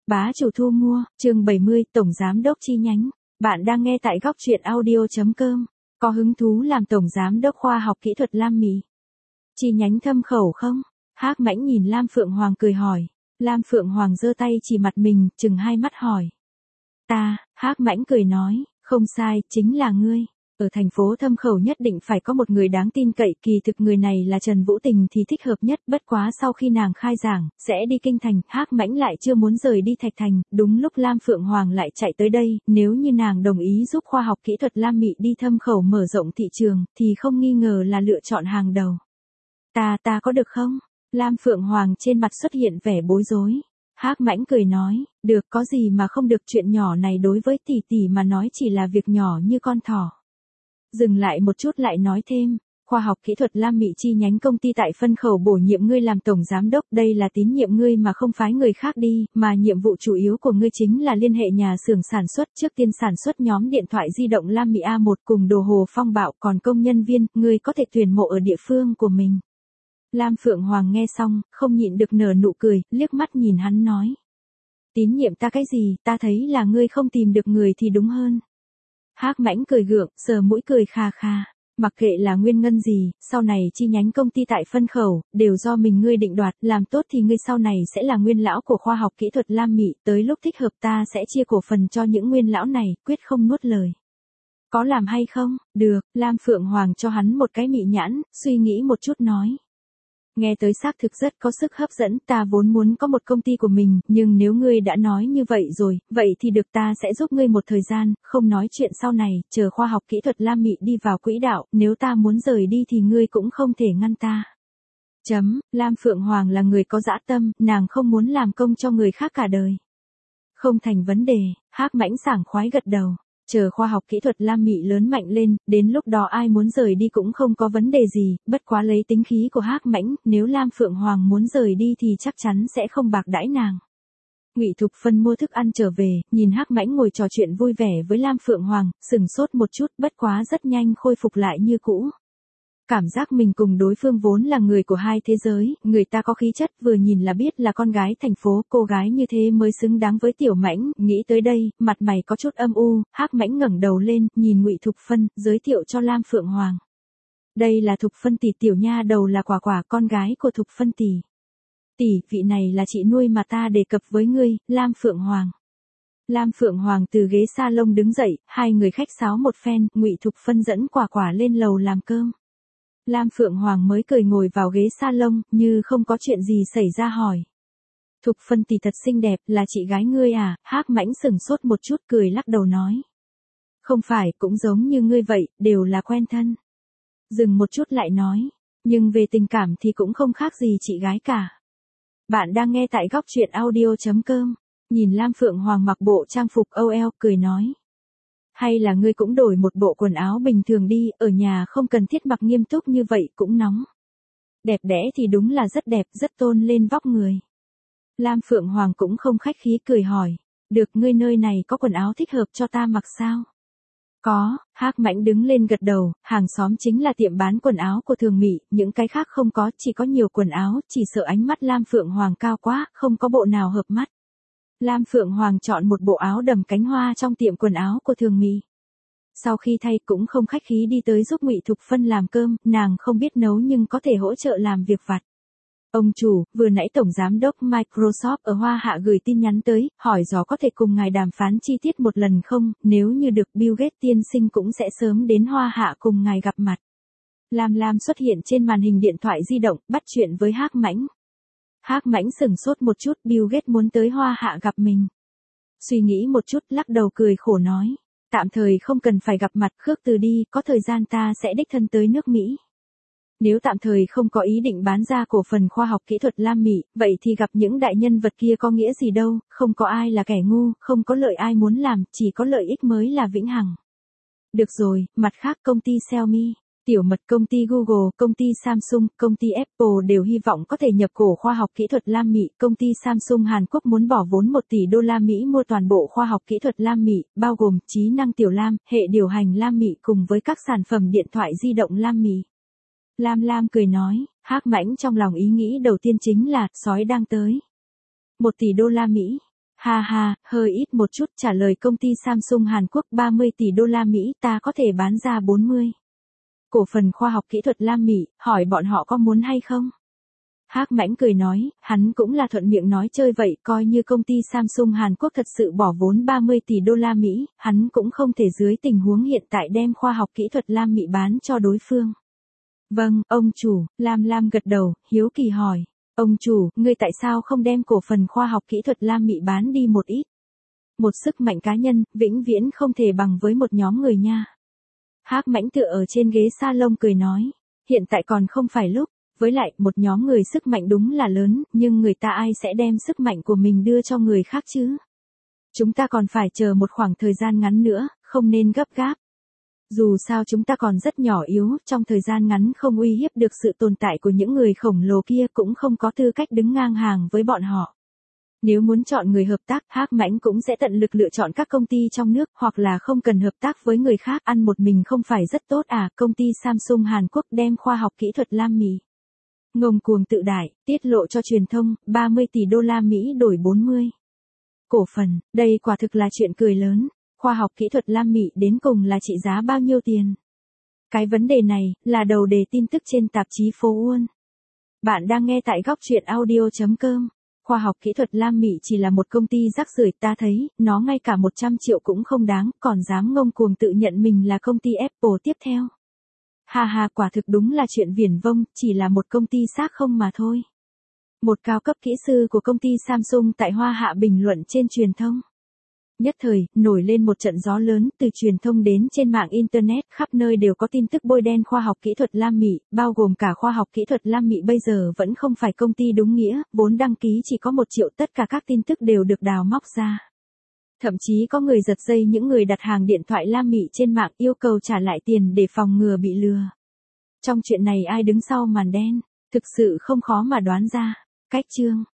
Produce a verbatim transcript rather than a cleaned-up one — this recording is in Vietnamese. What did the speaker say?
Bá chủ thu mua, chương bảy mươi, Tổng Giám đốc chi nhánh. Bạn đang nghe tại góc truyện audio.com. Có hứng thú làm Tổng Giám đốc khoa học kỹ thuật Lam Mỹ chi nhánh Thâm Khẩu không? Hắc Mãnh nhìn Lam Phượng Hoàng cười hỏi. Lam Phượng Hoàng giơ tay chỉ mặt mình, chừng hai mắt hỏi. Ta, Hắc Mãnh cười nói, không sai, chính là ngươi. Ở thành phố Thâm Khẩu nhất định phải có một người đáng tin cậy, kỳ thực người này là Trần Vũ Tình thì thích hợp nhất, bất quá sau khi nàng khai giảng, sẽ đi kinh thành, Hắc Mãnh lại chưa muốn rời đi Thạch Thành, đúng lúc Lam Phượng Hoàng lại chạy tới đây, nếu như nàng đồng ý giúp khoa học kỹ thuật Lam Mỹ đi Thâm Khẩu mở rộng thị trường, thì không nghi ngờ là lựa chọn hàng đầu. Ta, ta có được không? Lam Phượng Hoàng trên mặt xuất hiện vẻ bối rối. Hắc Mãnh cười nói, được, có gì mà không được, chuyện nhỏ này đối với tỷ tỷ mà nói chỉ là việc nhỏ như con thỏ. Dừng lại một chút lại nói thêm, khoa học kỹ thuật Lam Mỹ chi nhánh công ty tại phân khẩu bổ nhiệm ngươi làm tổng giám đốc, đây là tín nhiệm ngươi mà không phái người khác đi, mà nhiệm vụ chủ yếu của ngươi chính là liên hệ nhà xưởng sản xuất, trước tiên sản xuất nhóm điện thoại di động Lam Mỹ A một cùng đồ hồ phong bạo, còn công nhân viên, ngươi có thể tuyển mộ ở địa phương của mình. Lam Phượng Hoàng nghe xong, không nhịn được nở nụ cười, liếc mắt nhìn hắn nói. Tín nhiệm ta cái gì, ta thấy là ngươi không tìm được người thì đúng hơn. Hắc Mãnh cười gượng, sờ mũi cười kha kha, mặc kệ là nguyên ngân gì, sau này chi nhánh công ty tại phân khẩu, đều do mình ngươi định đoạt, làm tốt thì ngươi sau này sẽ là nguyên lão của khoa học kỹ thuật Lam Mỹ, tới lúc thích hợp ta sẽ chia cổ phần cho những nguyên lão này, quyết không nuốt lời. Có làm hay không? Được, Lam Phượng Hoàng cho hắn một cái mị nhãn, suy nghĩ một chút nói. Nghe tới xác thực rất có sức hấp dẫn, ta vốn muốn có một công ty của mình, nhưng nếu ngươi đã nói như vậy rồi, vậy thì được, ta sẽ giúp ngươi một thời gian, không nói chuyện sau này, chờ khoa học kỹ thuật Lam Mỹ đi vào quỹ đạo, nếu ta muốn rời đi thì ngươi cũng không thể ngăn ta. Chấm, Lam Phượng Hoàng là người có dã tâm, nàng không muốn làm công cho người khác cả đời. Không thành vấn đề, Hắc Mãnh sảng khoái gật đầu. Chờ khoa học kỹ thuật Lam Mỹ lớn mạnh lên, đến lúc đó ai muốn rời đi cũng không có vấn đề gì, bất quá lấy tính khí của Hắc Mãnh, nếu Lam Phượng Hoàng muốn rời đi thì chắc chắn sẽ không bạc đãi nàng. Ngụy Thục Phân mua thức ăn trở về, nhìn Hắc Mãnh ngồi trò chuyện vui vẻ với Lam Phượng Hoàng, sừng sốt một chút, bất quá rất nhanh khôi phục lại như cũ. Cảm giác mình cùng đối phương vốn là người của hai thế giới, người ta có khí chất, vừa nhìn là biết là con gái thành phố, cô gái như thế mới xứng đáng với Tiểu Mãnh, nghĩ tới đây, mặt mày có chút âm u, Hắc Mãnh ngẩng đầu lên, nhìn Ngụy Thục Phân, giới thiệu cho Lam Phượng Hoàng. Đây là Thục Phân tỷ, tiểu nha đầu là Quả Quả, con gái của Thục Phân tỷ. Tỷ, vị này là chị nuôi mà ta đề cập với ngươi, Lam Phượng Hoàng. Lam Phượng Hoàng từ ghế salon đứng dậy, hai người khách sáo một phen, Ngụy Thục Phân dẫn Quả Quả lên lầu làm cơm. Lam Phượng Hoàng mới cười ngồi vào ghế salon, như không có chuyện gì xảy ra hỏi. Thục Phân tỷ thật xinh đẹp, là chị gái ngươi à? Hắc Mãnh sừng sốt một chút cười lắc đầu nói. Không phải, cũng giống như ngươi vậy, đều là quen thân. Dừng một chút lại nói, nhưng về tình cảm thì cũng không khác gì chị gái cả. Bạn đang nghe tại góc truyện audio.com, nhìn Lam Phượng Hoàng mặc bộ trang phục ô lờ, cười nói. Hay là ngươi cũng đổi một bộ quần áo bình thường đi, ở nhà không cần thiết mặc nghiêm túc như vậy cũng nóng. Đẹp đẽ thì đúng là rất đẹp, rất tôn lên vóc người. Lam Phượng Hoàng cũng không khách khí cười hỏi, được, ngươi nơi này có quần áo thích hợp cho ta mặc sao? Có, Hắc Mãnh đứng lên gật đầu, hàng xóm chính là tiệm bán quần áo của Thường Mỹ, những cái khác không có, chỉ có nhiều quần áo, chỉ sợ ánh mắt Lam Phượng Hoàng cao quá, không có bộ nào hợp mắt. Lam Phượng Hoàng chọn một bộ áo đầm cánh hoa trong tiệm quần áo của Thường Mỹ. Sau khi thay cũng không khách khí đi tới giúp Ngụy Thục Phân làm cơm, nàng không biết nấu nhưng có thể hỗ trợ làm việc vặt. Ông chủ, vừa nãy Tổng Giám đốc Microsoft ở Hoa Hạ gửi tin nhắn tới, hỏi rõ có thể cùng ngài đàm phán chi tiết một lần không, nếu như được Bill Gates tiên sinh cũng sẽ sớm đến Hoa Hạ cùng ngài gặp mặt. Lam Lam xuất hiện trên màn hình điện thoại di động, bắt chuyện với Hắc Mãnh. Hắc Mãnh sừng sốt một chút, Bill Gates muốn tới Hoa Hạ gặp mình. Suy nghĩ một chút, lắc đầu cười khổ nói, tạm thời không cần phải gặp mặt, khước từ đi, có thời gian ta sẽ đích thân tới nước Mỹ. Nếu tạm thời không có ý định bán ra cổ phần khoa học kỹ thuật Lam Mỹ, vậy thì gặp những đại nhân vật kia có nghĩa gì đâu, không có ai là kẻ ngu, không có lợi ai muốn làm, chỉ có lợi ích mới là vĩnh hằng. Được rồi, mặt khác công ty Xiaomi, Tiểu Mật, công ty Google, công ty Samsung, công ty Apple đều hy vọng có thể nhập cổ khoa học kỹ thuật Lam Mỹ. Công ty Samsung Hàn Quốc muốn bỏ vốn một tỷ đô la Mỹ mua toàn bộ khoa học kỹ thuật Lam Mỹ, bao gồm trí năng Tiểu Lam, hệ điều hành Lam Mỹ cùng với các sản phẩm điện thoại di động Lam Mỹ. Lam Lam cười nói, Hắc Mãnh trong lòng ý nghĩ đầu tiên chính là, sói đang tới. Một tỷ đô la Mỹ. Ha ha, hơi ít một chút, trả lời công ty Samsung Hàn Quốc ba mươi tỷ đô la Mỹ, ta có thể bán ra bốn mươi. Cổ phần khoa học kỹ thuật Lam Mỹ, hỏi bọn họ có muốn hay không? Hắc Mãnh cười nói, hắn cũng là thuận miệng nói chơi vậy, coi như công ty Samsung Hàn Quốc thật sự bỏ vốn ba mươi tỷ đô la Mỹ, hắn cũng không thể dưới tình huống hiện tại đem khoa học kỹ thuật Lam Mỹ bán cho đối phương. Vâng, ông chủ, Lam Lam gật đầu, hiếu kỳ hỏi. Ông chủ, ngươi tại sao không đem cổ phần khoa học kỹ thuật Lam Mỹ bán đi một ít? Một sức mạnh cá nhân, vĩnh viễn không thể bằng với một nhóm người nha. Hắc Mãnh tựa ở trên ghế salon cười nói, hiện tại còn không phải lúc, với lại một nhóm người sức mạnh đúng là lớn, nhưng người ta ai sẽ đem sức mạnh của mình đưa cho người khác chứ? Chúng ta còn phải chờ một khoảng thời gian ngắn nữa, không nên gấp gáp. Dù sao chúng ta còn rất nhỏ yếu, trong thời gian ngắn không uy hiếp được sự tồn tại của những người khổng lồ kia, cũng không có tư cách đứng ngang hàng với bọn họ. Nếu muốn chọn người hợp tác, Hắc Mãnh cũng sẽ tận lực lựa chọn các công ty trong nước, hoặc là không cần hợp tác với người khác, ăn một mình không phải rất tốt à? Công ty Samsung Hàn Quốc đem khoa học kỹ thuật Lam Mỹ ngông cuồng tự đại, tiết lộ cho truyền thông, ba mươi tỷ đô la Mỹ đổi bốn mươi. Cổ phần, đây quả thực là chuyện cười lớn. Khoa học kỹ thuật Lam Mỹ đến cùng là trị giá bao nhiêu tiền? Cái vấn đề này, là đầu đề tin tức trên tạp chí Phố Uôn. Bạn đang nghe tại góc truyện audio chấm com. Khoa học kỹ thuật Lam Mỹ chỉ là một công ty rác rưởi, ta thấy, nó ngay cả một trăm triệu cũng không đáng, còn dám ngông cuồng tự nhận mình là công ty Apple tiếp theo. Ha ha, quả thực đúng là chuyện viển vông, chỉ là một công ty xác không mà thôi. Một cao cấp kỹ sư của công ty Samsung tại Hoa Hạ bình luận trên truyền thông. Nhất thời, nổi lên một trận gió lớn, từ truyền thông đến trên mạng Internet, khắp nơi đều có tin tức bôi đen khoa học kỹ thuật Lam Mỹ, bao gồm cả khoa học kỹ thuật Lam Mỹ bây giờ vẫn không phải công ty đúng nghĩa, vốn đăng ký chỉ có một triệu, tất cả các tin tức đều được đào móc ra. Thậm chí có người giật dây những người đặt hàng điện thoại Lam Mỹ trên mạng, yêu cầu trả lại tiền để phòng ngừa bị lừa. Trong chuyện này ai đứng sau màn đen, thực sự không khó mà đoán ra. Cách chương